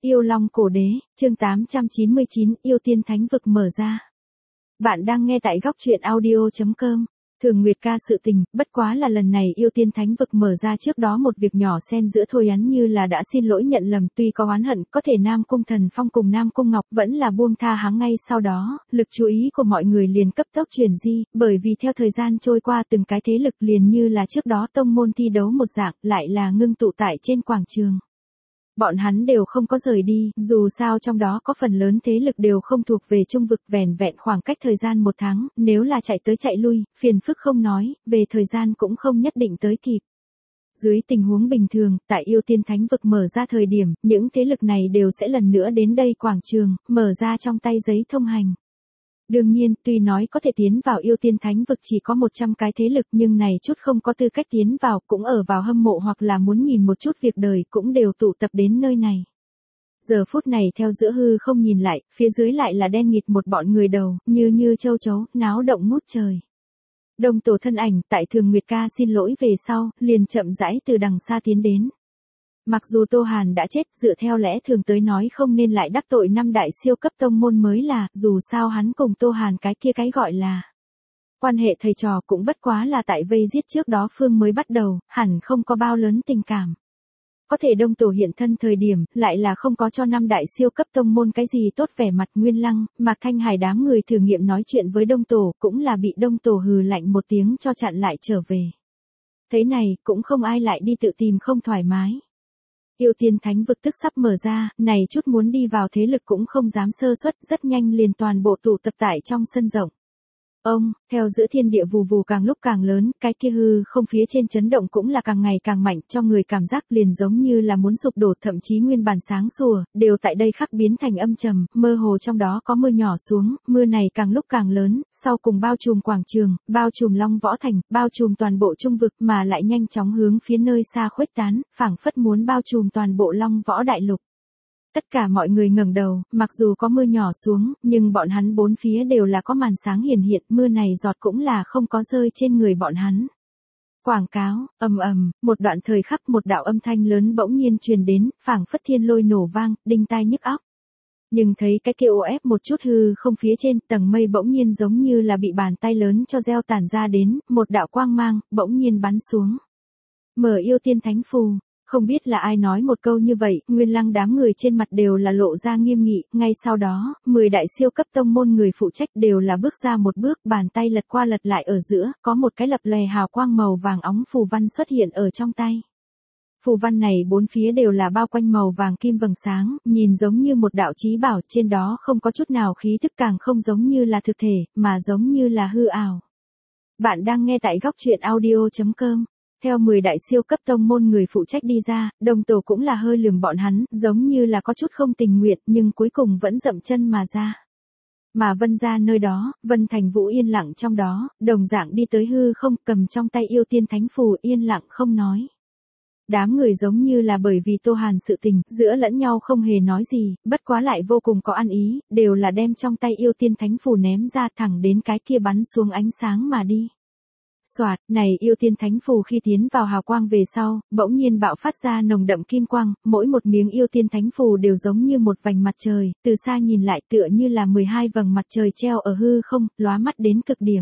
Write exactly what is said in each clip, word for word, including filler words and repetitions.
Yêu Long Cổ Đế, chương tám trăm chín mươi chín, Yêu Tiên Thánh Vực mở ra. Bạn đang nghe tại góc truyện audio chấm com. Thường Nguyệt ca sự tình, bất quá là lần này Yêu Tiên Thánh Vực mở ra trước đó một việc nhỏ xen giữa thôi hắn như là đã xin lỗi nhận lầm, tuy có oán hận, có thể Nam Cung Thần Phong cùng Nam Cung Ngọc vẫn là buông tha hắn ngay sau đó, lực chú ý của mọi người liền cấp tốc chuyển di, bởi vì theo thời gian trôi qua từng cái thế lực liền như là trước đó tông môn thi đấu một dạng, lại là ngưng tụ tại trên quảng trường. Bọn hắn đều không có rời đi, dù sao trong đó có phần lớn thế lực đều không thuộc về trung vực, vẻn vẹn khoảng cách thời gian một tháng, nếu là chạy tới chạy lui, phiền phức không nói, về thời gian cũng không nhất định tới kịp. Dưới tình huống bình thường, tại Yêu Tiên Thánh Vực mở ra thời điểm, những thế lực này đều sẽ lần nữa đến đây quảng trường, mở ra trong tay giấy thông hành. Đương nhiên, tuy nói có thể tiến vào Yêu Tiên Thánh Vực chỉ có một trăm cái thế lực nhưng này chút không có tư cách tiến vào cũng ở vào hâm mộ hoặc là muốn nhìn một chút việc đời cũng đều tụ tập đến nơi này. Giờ phút này theo giữa hư không nhìn lại, phía dưới lại là đen nghịt một bọn người đầu, như như châu chấu, náo động ngút trời. Đông Tổ thân ảnh tại Thường Nguyệt ca xin lỗi về sau, liền chậm rãi từ đằng xa tiến đến. Mặc dù Tô Hàn đã chết, dựa theo lẽ thường tới nói không nên lại đắc tội năm đại siêu cấp tông môn mới là, dù sao hắn cùng Tô Hàn cái kia cái gọi là quan hệ thầy trò cũng bất quá là tại vây giết trước đó phương mới bắt đầu, hẳn không có bao lớn tình cảm. Có thể Đông Tổ hiện thân thời điểm, lại là không có cho năm đại siêu cấp tông môn cái gì tốt, vẻ mặt Nguyên Lăng, Mạc Thanh Hải đám người thử nghiệm nói chuyện với Đông Tổ, cũng là bị Đông Tổ hừ lạnh một tiếng cho chặn lại trở về. Thế này, cũng không ai lại đi tự tìm không thoải mái. Yêu Tiên Thánh Vực tức sắp mở ra, này chút muốn đi vào thế lực cũng không dám sơ suất, rất nhanh liền toàn bộ tụ tập tại trong sân rộng. Ông, theo giữa thiên địa vù vù càng lúc càng lớn, cái kia hư không phía trên chấn động cũng là càng ngày càng mạnh, cho người cảm giác liền giống như là muốn sụp đổ, thậm chí nguyên bản sáng sủa, đều tại đây khắc biến thành âm trầm, mơ hồ trong đó có mưa nhỏ xuống, mưa này càng lúc càng lớn, sau cùng bao trùm quảng trường, bao trùm Long Võ Thành, bao trùm toàn bộ trung vực mà lại nhanh chóng hướng phía nơi xa khuếch tán, phảng phất muốn bao trùm toàn bộ Long Võ Đại Lục. Tất cả mọi người ngẩng đầu, mặc dù có mưa nhỏ xuống, nhưng bọn hắn bốn phía đều là có màn sáng hiển hiện, mưa này giọt cũng là không có rơi trên người bọn hắn. Quảng cáo, ầm ầm, một đoạn thời khắc một đạo âm thanh lớn bỗng nhiên truyền đến, phảng phất thiên lôi nổ vang, đinh tai nhức óc. Nhưng thấy cái kia ô ép một chút hư không phía trên, tầng mây bỗng nhiên giống như là bị bàn tay lớn cho gieo tản ra đến, một đạo quang mang, bỗng nhiên bắn xuống. Mở Yêu Tiên Thánh Phù. Không biết là ai nói một câu như vậy, Nguyên Lăng đám người trên mặt đều là lộ ra nghiêm nghị, ngay sau đó, mười đại siêu cấp tông môn người phụ trách đều là bước ra một bước, bàn tay lật qua lật lại ở giữa, có một cái lập lòe hào quang màu vàng óng phù văn xuất hiện ở trong tay. Phù văn này bốn phía đều là bao quanh màu vàng kim vầng sáng, nhìn giống như một đạo chí bảo, trên đó không có chút nào khí thức, càng không giống như là thực thể, mà giống như là hư ảo. Bạn đang nghe tại góc truyện audio chấm com. Theo mười đại siêu cấp tông môn người phụ trách đi ra, Đông Tổ cũng là hơi lườm bọn hắn, giống như là có chút không tình nguyện, nhưng cuối cùng vẫn dậm chân mà ra. Mà Vân ra nơi đó, Vân Thành Vũ yên lặng trong đó, đồng dạng đi tới hư không, cầm trong tay Yêu Tiên Thánh Phù, yên lặng không nói. Đám người giống như là bởi vì Tô Hàn sự tình, giữa lẫn nhau không hề nói gì, bất quá lại vô cùng có ăn ý, đều là đem trong tay Yêu Tiên Thánh Phù ném ra thẳng đến cái kia bắn xuống ánh sáng mà đi. Soạt, này Yêu Tiên Thánh Phù khi tiến vào hào quang về sau, bỗng nhiên bạo phát ra nồng đậm kim quang, mỗi một miếng Yêu Tiên Thánh Phù đều giống như một vành mặt trời, từ xa nhìn lại tựa như là mười hai vầng mặt trời treo ở hư không, lóa mắt đến cực điểm.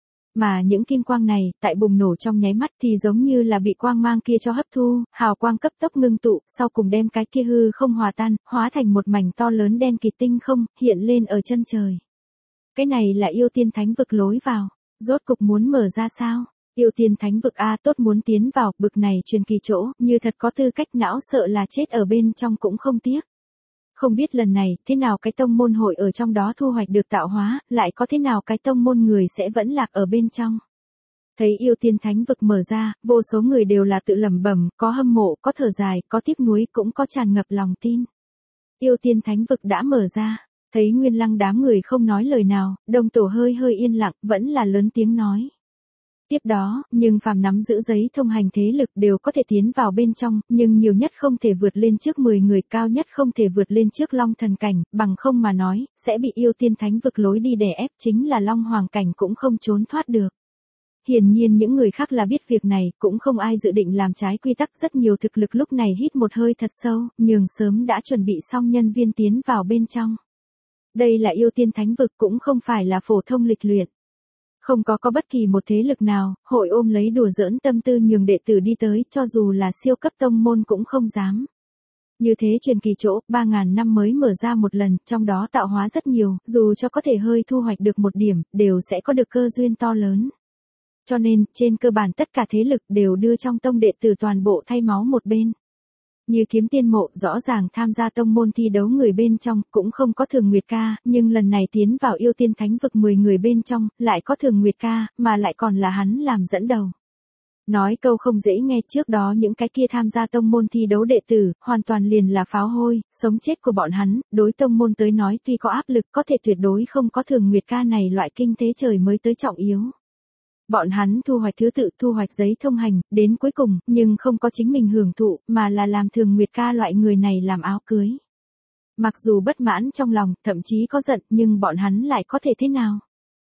Mà những kim quang này, tại bùng nổ trong nháy mắt thì giống như là bị quang mang kia cho hấp thu, hào quang cấp tốc ngưng tụ, sau cùng đem cái kia hư không hòa tan, hóa thành một mảnh to lớn đen kịt tinh không, hiện lên ở chân trời. Cái này là Yêu Tiên Thánh Vực lối vào. Rốt cục muốn mở ra sao? Yêu Tiên Thánh Vực a, tốt muốn tiến vào, bực này truyền kỳ chỗ, như thật có tư cách, não sợ là chết ở bên trong cũng không tiếc. Không biết lần này, thế nào cái tông môn hội ở trong đó thu hoạch được tạo hóa, lại có thế nào cái tông môn người sẽ vẫn lạc ở bên trong. Thấy Yêu Tiên Thánh Vực mở ra, vô số người đều là tự lẩm bẩm, có hâm mộ, có thở dài, có tiếc nuối, cũng có tràn ngập lòng tin. Yêu Tiên Thánh Vực đã mở ra. Thấy Nguyên Lăng đám người không nói lời nào, Đông Tổ hơi hơi yên lặng, vẫn là lớn tiếng nói. Tiếp đó, nhưng phàm nắm giữ giấy thông hành thế lực đều có thể tiến vào bên trong, nhưng nhiều nhất không thể vượt lên trước mười người, cao nhất không thể vượt lên trước Long Thần Cảnh, bằng không mà nói, sẽ bị Yêu Tiên Thánh Vực lối đi đè ép, chính là Long Hoàng Cảnh cũng không trốn thoát được. Hiển nhiên những người khác là biết việc này, cũng không ai dự định làm trái quy tắc. Rất nhiều thực lực lúc này hít một hơi thật sâu, nhường sớm đã chuẩn bị xong nhân viên tiến vào bên trong. Đây là yêu tiên thánh vực, cũng không phải là phổ thông lịch luyện. Không có có bất kỳ một thế lực nào, hội ôm lấy đùa giỡn tâm tư nhường đệ tử đi tới, cho dù là siêu cấp tông môn cũng không dám. Như thế truyền kỳ chỗ, ba ngàn năm mới mở ra một lần, trong đó tạo hóa rất nhiều, dù cho có thể hơi thu hoạch được một điểm, đều sẽ có được cơ duyên to lớn. Cho nên, trên cơ bản tất cả thế lực đều đưa trong tông đệ tử toàn bộ thay máu một bên. Như kiếm tiên mộ, rõ ràng tham gia tông môn thi đấu người bên trong, cũng không có Thường Nguyệt ca, nhưng lần này tiến vào yêu tiên thánh vực mười người bên trong, lại có Thường Nguyệt ca, mà lại còn là hắn làm dẫn đầu. Nói câu không dễ nghe, trước đó những cái kia tham gia tông môn thi đấu đệ tử, hoàn toàn liền là pháo hôi, sống chết của bọn hắn, đối tông môn tới nói tuy có áp lực, có thể tuyệt đối không có Thường Nguyệt ca này loại kinh tế trời mới tới trọng yếu. Bọn hắn thu hoạch thứ tự, thu hoạch giấy thông hành, đến cuối cùng, nhưng không có chính mình hưởng thụ, mà là làm Thường Nguyệt ca loại người này làm áo cưới. Mặc dù bất mãn trong lòng, thậm chí có giận, nhưng bọn hắn lại có thể thế nào?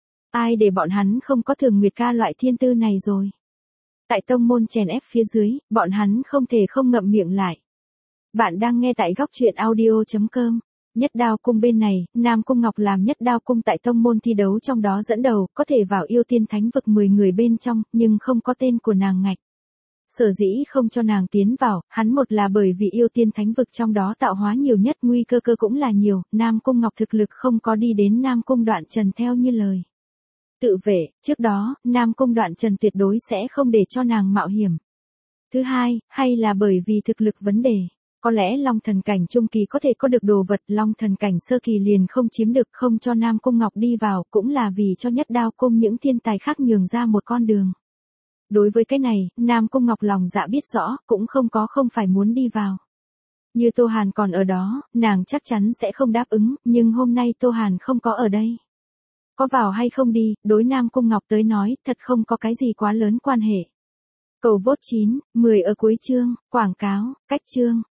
Ai để bọn hắn không có Thường Nguyệt ca loại thiên tư này rồi? Tại tông môn chèn ép phía dưới, bọn hắn không thể không ngậm miệng lại. Bạn đang nghe tại góc truyện audio chấm com. Nhất Đao Cung bên này, Nam Cung Ngọc làm Nhất Đao Cung tại tông môn thi đấu trong đó dẫn đầu, có thể vào yêu tiên thánh vực mười người bên trong, nhưng không có tên của nàng ngạch. Sở dĩ không cho nàng tiến vào, hắn một là bởi vì yêu tiên thánh vực trong đó tạo hóa nhiều nhất, nguy cơ cơ cũng là nhiều, Nam Cung Ngọc thực lực không có đi đến Nam Cung Đoạn Trần theo như lời. Tự vệ, trước đó, Nam Cung Đoạn Trần tuyệt đối sẽ không để cho nàng mạo hiểm. Thứ hai, hay là bởi vì thực lực vấn đề. Có lẽ Long thần cảnh trung kỳ có thể có được đồ vật, Long thần cảnh sơ kỳ liền không chiếm được, không cho Nam Cung Ngọc đi vào, cũng là vì cho Nhất Đao Cung những thiên tài khác nhường ra một con đường. Đối với cái này, Nam Cung Ngọc lòng dạ biết rõ, cũng không có không phải muốn đi vào. Như Tô Hàn còn ở đó, nàng chắc chắn sẽ không đáp ứng, nhưng hôm nay Tô Hàn không có ở đây. Có vào hay không đi, đối Nam Cung Ngọc tới nói, thật không có cái gì quá lớn quan hệ. Cầu vote chín, mười ở cuối chương, quảng cáo, cách chương.